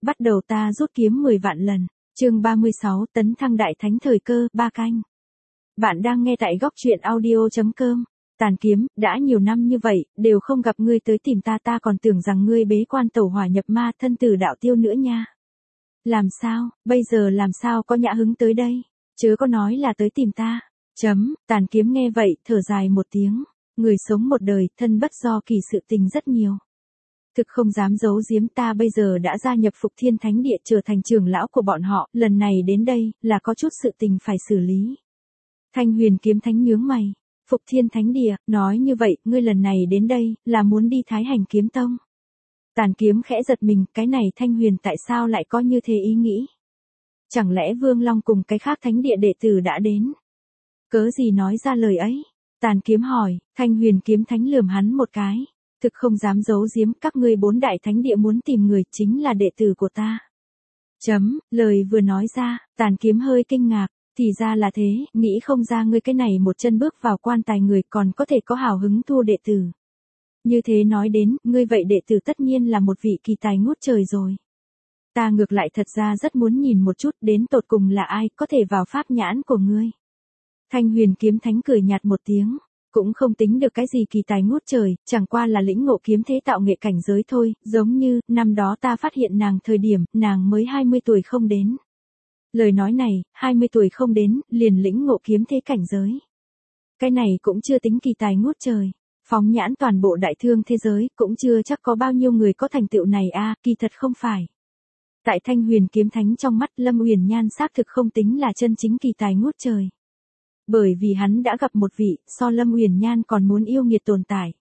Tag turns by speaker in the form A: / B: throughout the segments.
A: bắt đầu ta rút kiếm 10 vạn lần. Chương 36, tấn thăng đại thánh thời cơ, 3 canh. Bạn đang nghe tại góc truyện audio.com. Tàn kiếm, đã nhiều năm như vậy, đều không gặp ngươi tới tìm ta còn tưởng rằng ngươi bế quan tẩu hỏa nhập ma thân tử đạo tiêu nữa nha. Làm sao, bây giờ làm sao có nhã hứng tới đây, chớ có nói là tới tìm ta. Tàn kiếm nghe vậy, thở dài một tiếng, người sống một đời, thân bất do kỳ sự tình rất nhiều. Thực không dám giấu giếm, ta bây giờ đã gia nhập Phục Thiên Thánh Địa trở thành trưởng lão của bọn họ, lần này đến đây, là có chút sự tình phải xử lý. Thanh Huyền Kiếm Thánh nhướng mày, Phục Thiên Thánh Địa, nói như vậy, ngươi lần này đến đây, là muốn đi Thái Hành Kiếm Tông. Tàn kiếm khẽ giật mình, cái này Thanh Huyền tại sao lại có như thế ý nghĩ? Chẳng lẽ Vương Long cùng cái khác thánh địa đệ tử đã đến? Cớ gì nói ra lời ấy? Tàn kiếm hỏi, Thanh Huyền Kiếm Thánh lườm hắn một cái. Thực không dám giấu giếm, các ngươi 4 đại thánh địa muốn tìm người, chính là đệ tử của ta. Lời vừa nói ra, tàn kiếm hơi kinh ngạc, thì ra là thế, nghĩ không ra ngươi cái này một chân bước vào quan tài người còn có thể có hào hứng thua đệ tử. Như thế nói đến, ngươi vậy đệ tử tất nhiên là một vị kỳ tài ngút trời rồi. Ta ngược lại thật ra rất muốn nhìn một chút đến tột cùng là ai có thể vào pháp nhãn của ngươi. Thanh Huyền Kiếm Thánh cười nhạt một tiếng. Cũng không tính được cái gì kỳ tài ngút trời, chẳng qua là lĩnh ngộ kiếm thế tạo nghệ cảnh giới thôi, giống như, năm đó ta phát hiện nàng thời điểm, nàng mới 20 tuổi không đến. Lời nói này, 20 tuổi không đến, liền lĩnh ngộ kiếm thế cảnh giới. Cái này cũng chưa tính kỳ tài ngút trời, phóng nhãn toàn bộ đại thương thế giới, cũng chưa chắc có bao nhiêu người có thành tựu này kỳ thật không phải. Tại Thanh Huyền Kiếm Thánh trong mắt Lâm Uyển Nhan xác thực không tính là chân chính kỳ tài ngút trời. Bởi vì hắn đã gặp một vị, so Lâm Uyển Nhan còn muốn yêu nghiệt tồn tại.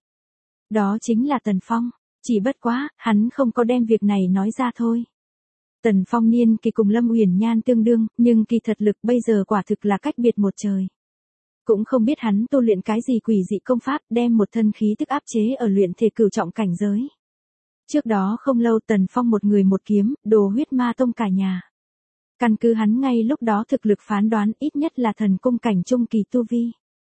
A: Đó chính là Tần Phong, chỉ bất quá, hắn không có đem việc này nói ra thôi. Tần Phong niên kỳ cùng Lâm Uyển Nhan tương đương, nhưng kỳ thật lực bây giờ quả thực là cách biệt một trời. Cũng không biết hắn tu luyện cái gì quỷ dị công pháp, đem một thân khí tức áp chế ở luyện thể cửu trọng cảnh giới. Trước đó không lâu Tần Phong một người một kiếm, đồ huyết ma tông cả nhà. Căn cứ hắn ngay lúc đó thực lực phán đoán ít nhất là thần cung cảnh trung kỳ tu vi.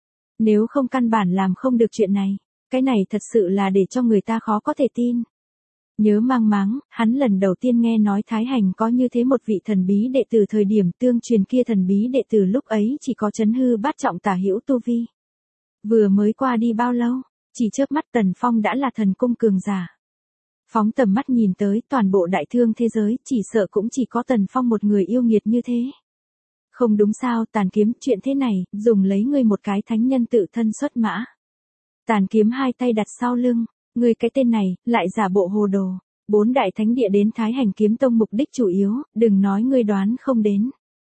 A: Nếu không căn bản làm không được chuyện này, cái này thật sự là để cho người ta khó có thể tin. Nhớ mang máng, hắn lần đầu tiên nghe nói Thái Hành có như thế một vị thần bí đệ tử thời điểm tương truyền kia thần bí đệ tử lúc ấy chỉ có chấn hư bát trọng tả hữu tu vi. Vừa mới qua đi bao lâu, chỉ chớp mắt Tần Phong đã là thần cung cường giả. Phóng tầm mắt nhìn tới toàn bộ đại thương thế giới, chỉ sợ cũng chỉ có Tần Phong một người yêu nghiệt như thế. Không đúng sao, Tàn kiếm, chuyện thế này, dùng lấy ngươi một cái thánh nhân tự thân xuất mã. Tàn kiếm hai tay đặt sau lưng, ngươi cái tên này, lại giả bộ hồ đồ. 4 đại thánh địa đến Thái Hành Kiếm Tông mục đích chủ yếu, đừng nói ngươi đoán không đến.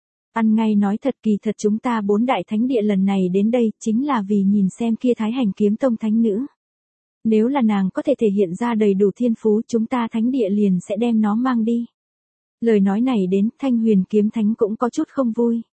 A: Ăn ngay nói thật, kỳ thật chúng ta 4 đại thánh địa lần này đến đây, chính là vì nhìn xem kia Thái Hành Kiếm Tông thánh nữ. Nếu là nàng có thể thể hiện ra đầy đủ thiên phú, chúng ta thánh địa liền sẽ đem nó mang đi. Lời nói này đến, Thanh Huyền Kiếm Thánh cũng có chút không vui.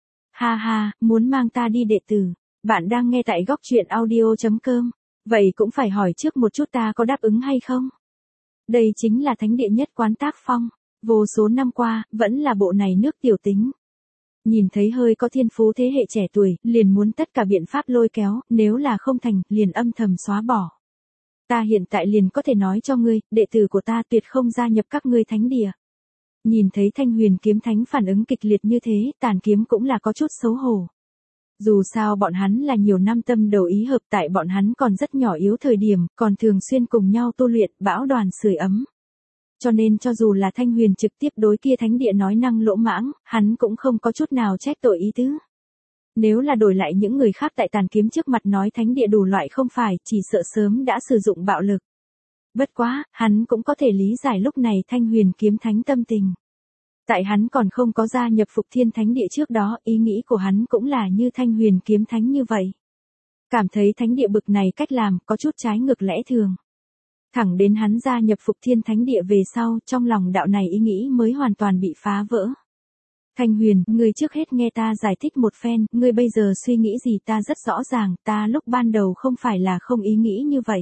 A: Ha ha, muốn mang ta đi đệ tử. Bạn đang nghe tại góc truyện audio.com. Vậy cũng phải hỏi trước một chút ta có đáp ứng hay không? Đây chính là thánh địa nhất quán tác phong. Vô số năm qua, vẫn là bộ này nước tiểu tính. Nhìn thấy hơi có thiên phú thế hệ trẻ tuổi, liền muốn tất cả biện pháp lôi kéo, nếu là không thành, liền âm thầm xóa bỏ. Ta hiện tại liền có thể nói cho ngươi, đệ tử của ta tuyệt không gia nhập các ngươi thánh địa. Nhìn thấy Thanh Huyền Kiếm Thánh phản ứng kịch liệt như thế, Tàn kiếm cũng là có chút xấu hổ. Dù sao bọn hắn là nhiều năm tâm đầu ý hợp, tại bọn hắn còn rất nhỏ yếu thời điểm, còn thường xuyên cùng nhau tu luyện, bão đoàn sưởi ấm. Cho nên cho dù là Thanh Huyền trực tiếp đối kia thánh địa nói năng lỗ mãng, hắn cũng không có chút nào trách tội ý tứ. Nếu là đổi lại những người khác tại Tàn kiếm trước mặt nói thánh địa đủ loại không phải, chỉ sợ sớm đã sử dụng bạo lực. Bất quá, hắn cũng có thể lý giải lúc này Thanh Huyền Kiếm Thánh tâm tình. Tại hắn còn không có gia nhập Phục Thiên Thánh Địa trước đó, ý nghĩ của hắn cũng là như Thanh Huyền Kiếm Thánh như vậy. Cảm thấy thánh địa bực này cách làm có chút trái ngược lẽ thường. Thẳng đến hắn gia nhập Phục Thiên Thánh Địa về sau, trong lòng đạo này ý nghĩ mới hoàn toàn bị phá vỡ. Thanh Huyền, ngươi trước hết nghe ta giải thích một phen, ngươi bây giờ suy nghĩ gì ta rất rõ ràng, ta lúc ban đầu không phải là không ý nghĩ như vậy.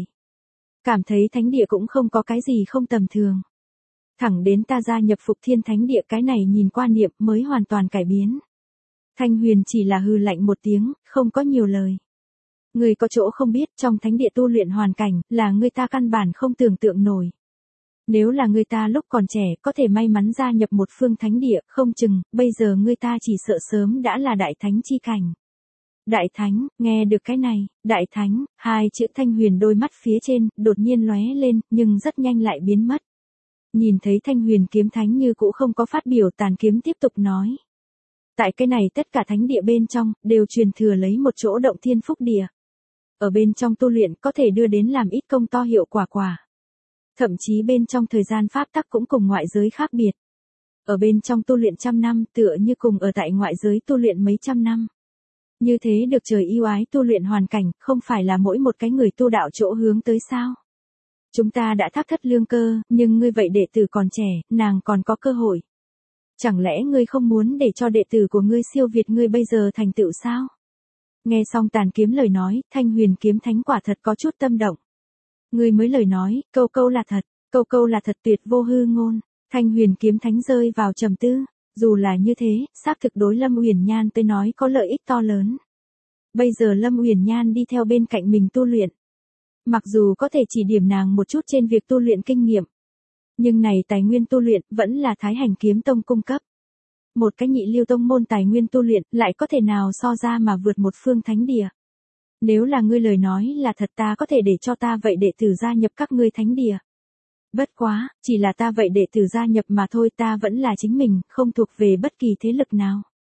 A: Cảm thấy thánh địa cũng không có cái gì không tầm thường. Thẳng đến ta gia nhập Phục Thiên Thánh Địa, cái này nhìn quan niệm mới hoàn toàn cải biến. Thanh Huyền chỉ là hừ lạnh một tiếng, không có nhiều lời. Ngươi có chỗ không biết, trong thánh địa tu luyện hoàn cảnh, là ngươi ta căn bản không tưởng tượng nổi. Nếu là người ta lúc còn trẻ có thể may mắn gia nhập một phương thánh địa, không chừng, bây giờ người ta chỉ sợ sớm đã là đại thánh chi cảnh. Đại thánh, nghe được cái này, đại thánh, hai chữ Thanh Huyền đôi mắt phía trên, đột nhiên lóe lên, nhưng rất nhanh lại biến mất. Nhìn thấy Thanh Huyền kiếm thánh như cũ không có phát biểu, Tàn Kiếm tiếp tục nói. Tại cái này tất cả thánh địa bên trong, đều truyền thừa lấy một chỗ động thiên phúc địa. Ở bên trong tu luyện có thể đưa đến làm ít công to hiệu quả. Thậm chí bên trong thời gian pháp tắc cũng cùng ngoại giới khác biệt. Ở bên trong tu luyện trăm năm tựa như cùng ở tại ngoại giới tu luyện mấy trăm năm. Như thế được trời yêu ái tu luyện hoàn cảnh, không phải là mỗi một cái người tu đạo chỗ hướng tới sao? Chúng ta đã thác thất lương cơ, nhưng ngươi vậy đệ tử còn trẻ, nàng còn có cơ hội. Chẳng lẽ ngươi không muốn để cho đệ tử của ngươi siêu việt ngươi bây giờ thành tựu sao? Nghe xong Tàn Kiếm lời nói, Thanh Huyền kiếm thánh quả thật có chút tâm động. Ngươi mới lời nói, câu là thật, câu là thật tuyệt vô hư ngôn. Thanh Huyền kiếm thánh rơi vào trầm tư. Dù là như thế, xác thực đối Lâm Uyển Nhan tới nói có lợi ích to lớn. Bây giờ Lâm Uyển Nhan đi theo bên cạnh mình tu luyện. Mặc dù có thể chỉ điểm nàng một chút trên việc tu luyện kinh nghiệm. Nhưng này tài nguyên tu luyện vẫn là Thái Hành Kiếm Tông cung cấp. Một cái nhị lưu tông môn tài nguyên tu luyện lại có thể nào so ra mà vượt một phương thánh địa. Nếu là ngươi lời nói là thật, ta có thể để cho ta vậy đệ tử gia nhập các ngươi thánh địa. Bất quá, chỉ là ta vậy đệ tử gia nhập mà thôi, ta vẫn là chính mình, không thuộc về bất kỳ thế lực nào.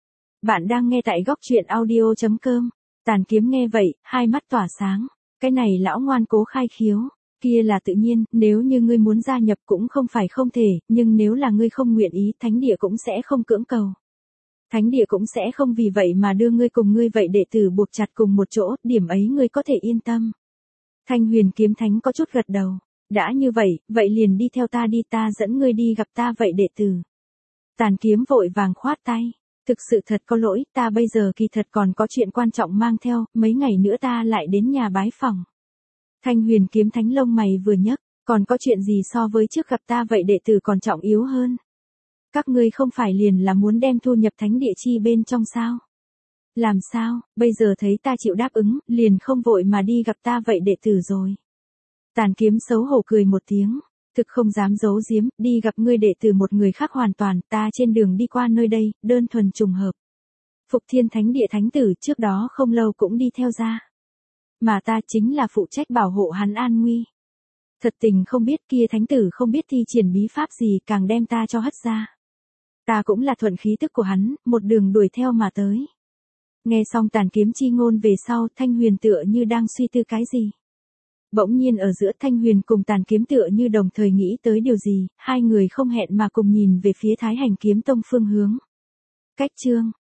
A: Bạn đang nghe tại góc truyện audio.com. Tàn Kiếm nghe vậy, hai mắt tỏa sáng. Cái này lão ngoan cố khai khiếu. Kia là tự nhiên, nếu như ngươi muốn gia nhập cũng không phải không thể, nhưng nếu là ngươi không nguyện ý, thánh địa cũng sẽ không cưỡng cầu. Thánh địa cũng sẽ không vì vậy mà đưa ngươi cùng ngươi vậy đệ tử buộc chặt cùng một chỗ, điểm ấy ngươi có thể yên tâm. Thanh Huyền kiếm thánh có chút gật đầu. Đã như vậy liền đi theo ta đi, ta dẫn ngươi đi gặp ta vậy đệ tử. Tàn Kiếm vội vàng khoát tay. Thực sự thật có lỗi, ta bây giờ kỳ thật còn có chuyện quan trọng mang theo, mấy ngày nữa ta lại đến nhà bái phỏng. Thanh Huyền kiếm thánh lông mày vừa nhấc, còn có chuyện gì so với trước gặp ta vậy đệ tử còn trọng yếu hơn? Các ngươi không phải liền là muốn đem thu nhập thánh địa chi bên trong sao? Làm sao, bây giờ thấy ta chịu đáp ứng, liền không vội mà đi gặp ta vậy đệ tử rồi. Tàn Kiếm xấu hổ cười một tiếng, thực không dám giấu giếm, đi gặp ngươi đệ tử một người khác hoàn toàn, ta trên đường đi qua nơi đây, đơn thuần trùng hợp. Phục Thiên Thánh Địa thánh tử trước đó không lâu cũng đi theo ra. Mà ta chính là phụ trách bảo hộ hắn an nguy. Thật tình không biết kia thánh tử không biết thi triển bí pháp gì càng đem ta cho hất ra. Ta cũng là thuận khí tức của hắn, một đường đuổi theo mà tới. Nghe xong Tàn Kiếm chi ngôn về sau, Thanh Huyền tựa như đang suy tư cái gì. Bỗng nhiên ở giữa Thanh Huyền cùng Tàn Kiếm tựa như đồng thời nghĩ tới điều gì, hai người không hẹn mà cùng nhìn về phía Thái Hành Kiếm Tông phương hướng. Cách chương